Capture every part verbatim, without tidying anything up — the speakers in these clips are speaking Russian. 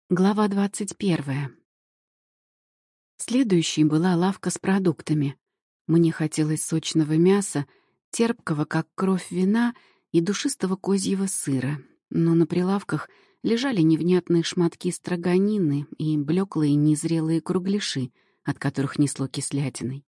Глава двадцать первая. Следующей была лавка с продуктами. Мне хотелось сочного мяса, терпкого, как кровь, вина и душистого козьего сыра. Но на прилавках лежали невнятные шматки строганины и блеклые незрелые кругляши, от которых несло кислятиной.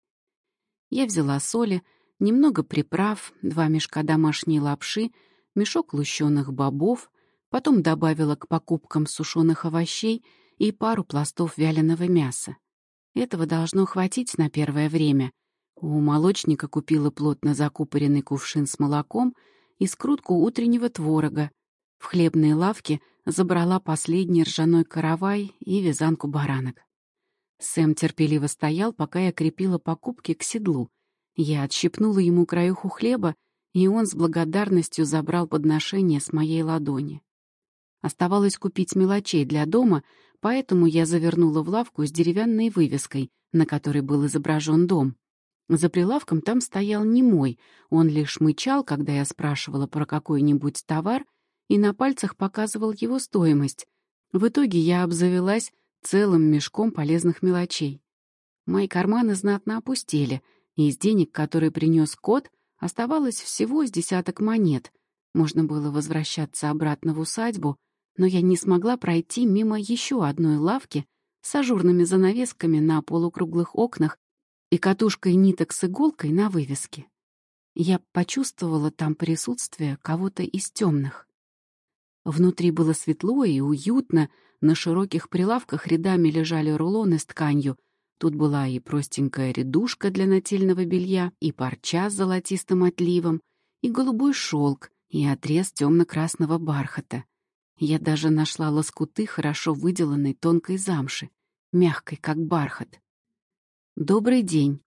Я взяла соли, немного приправ, два мешка домашней лапши, мешок лущеных бобов, потом добавила к покупкам сушеных овощей и пару пластов вяленого мяса. Этого должно хватить на первое время. У молочника купила плотно закупоренный кувшин с молоком и скрутку утреннего творога. В хлебной лавке забрала последний ржаной каравай и вязанку баранок. Сэм терпеливо стоял, пока я крепила покупки к седлу. Я отщипнула ему краюху хлеба, и он с благодарностью забрал подношение с моей ладони. Оставалось купить мелочей для дома, поэтому я завернула в лавку с деревянной вывеской, на которой был изображен дом. За прилавком там стоял немой, он лишь мычал, когда я спрашивала про какой-нибудь товар, и на пальцах показывал его стоимость. В итоге я обзавелась целым мешком полезных мелочей. Мои карманы знатно опустели, и из денег, которые принес кот, оставалось всего с десяток монет. Можно было возвращаться обратно в усадьбу, но я не смогла пройти мимо еще одной лавки с ажурными занавесками на полукруглых окнах и катушкой ниток с иголкой на вывеске. Я почувствовала там присутствие кого-то из темных. Внутри было светло и уютно, на широких прилавках рядами лежали рулоны с тканью. Тут была и простенькая рядушка для нательного белья, и парча с золотистым отливом, и голубой шелк, и отрез темно-красного бархата. Я даже нашла лоскуты хорошо выделанной тонкой замши, мягкой, как бархат. «Добрый день!»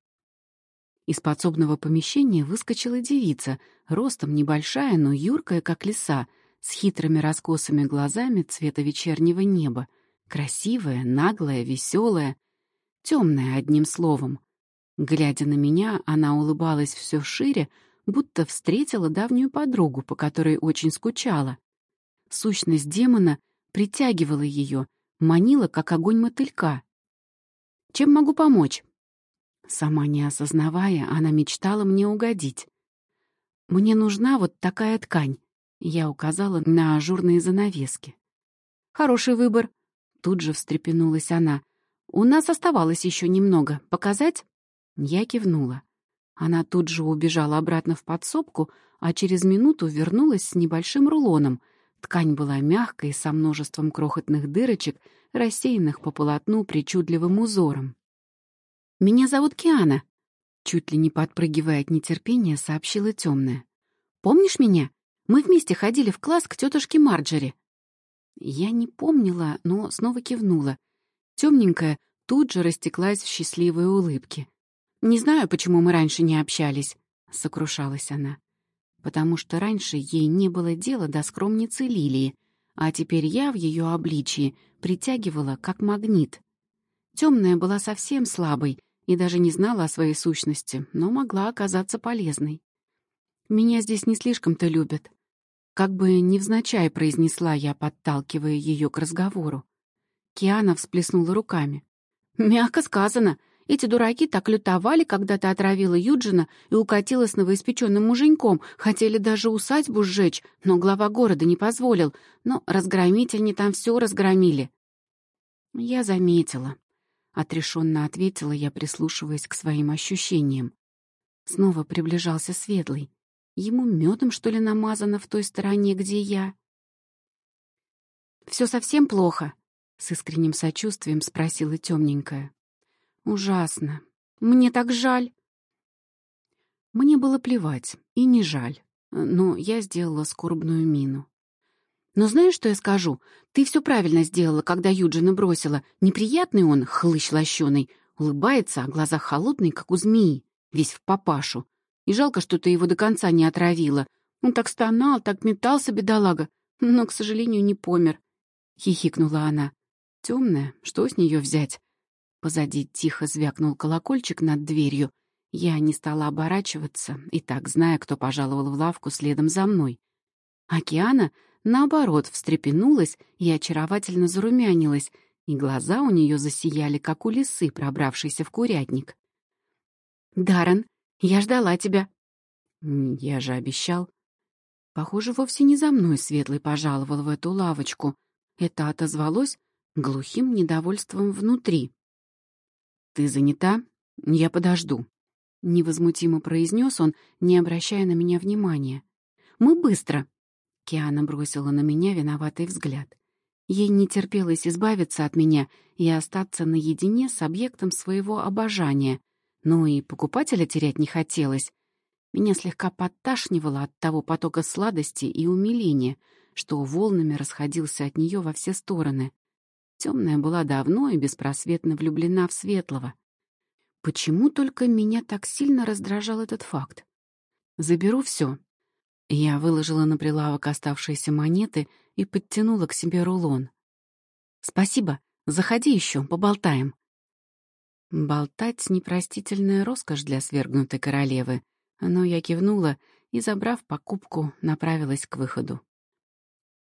Из подсобного помещения выскочила девица, ростом небольшая, но юркая, как лиса, с хитрыми раскосыми глазами цвета вечернего неба, красивая, наглая, веселая, темная, одним словом. Глядя на меня, она улыбалась все шире, будто встретила давнюю подругу, по которой очень скучала. Сущность демона притягивала ее, манила, как огонь мотылька. «Чем могу помочь?» Сама не осознавая, она мечтала мне угодить. «Мне нужна вот такая ткань», — я указала на ажурные занавески. «Хороший выбор», — тут же встрепенулась она. «У нас оставалось еще немного. Показать?» Я кивнула. Она тут же убежала обратно в подсобку, а через минуту вернулась с небольшим рулоном. Ткань была мягкой, со множеством крохотных дырочек, рассеянных по полотну причудливым узором. «Меня зовут Киана», — чуть ли не подпрыгивая от нетерпения, сообщила темная. «Помнишь меня? Мы вместе ходили в класс к тетушке Марджери». Я не помнила, но снова кивнула. Темненькая тут же растеклась в счастливой улыбке. «Не знаю, почему мы раньше не общались», — сокрушалась она. «Потому что раньше ей не было дела до скромницы Лилии, а теперь я в ее обличии притягивала как магнит. Темная была совсем слабой и даже не знала о своей сущности, но могла оказаться полезной. Меня здесь не слишком-то любят». Как бы невзначай произнесла я, подталкивая ее к разговору. Киана всплеснула руками. «Мягко сказано. Эти дураки так лютовали, когда ты отравила Юджина и укатила с новоиспеченным муженьком. Хотели даже усадьбу сжечь, но глава города не позволил. Но разгромить они там все разгромили». «Я заметила», — отрешенно ответила я, прислушиваясь к своим ощущениям. Снова приближался Светлый. Ему медом, что ли, намазано в той стороне, где я? «Все совсем плохо?» — с искренним сочувствием спросила темненькая. «Ужасно. Мне так жаль». Мне было плевать, и не жаль, но я сделала скорбную мину. «Но знаешь, что я скажу? Ты все правильно сделала, когда Юджина бросила. Неприятный он, хлыщ лощеный, улыбается, а глаза холодные, как у змеи, весь в папашу. И жалко, что ты его до конца не отравила. Он так стонал, так метался, бедолага, но, к сожалению, не помер», — хихикнула она. «Темная, что с нее взять?» Позади тихо звякнул колокольчик над дверью. Я не стала оборачиваться, и так зная, кто пожаловал в лавку следом за мной. Океана наоборот, встрепенулась и очаровательно зарумянилась, и глаза у нее засияли, как у лисы, пробравшейся в курятник. «Даррен, я ждала тебя». «М, Я же обещал». Похоже, вовсе не за мной Светлый пожаловал в эту лавочку. Это отозвалось глухим недовольством внутри. «Ты занята? Я подожду», — невозмутимо произнес он, не обращая на меня внимания. «Мы быстро». Киана бросила на меня виноватый взгляд. Ей не терпелось избавиться от меня и остаться наедине с объектом своего обожания, но и покупателя терять не хотелось. Меня слегка подташнивало от того потока сладости и умиления, что волнами расходился от нее во все стороны. Темная была давно и беспросветно влюблена в Светлого. Почему только меня так сильно раздражал этот факт? «Заберу все». Я выложила на прилавок оставшиеся монеты и подтянула к себе рулон. «Спасибо. Заходи еще, поболтаем». Болтать — непростительная роскошь для свергнутой королевы, но я кивнула и, забрав покупку, направилась к выходу.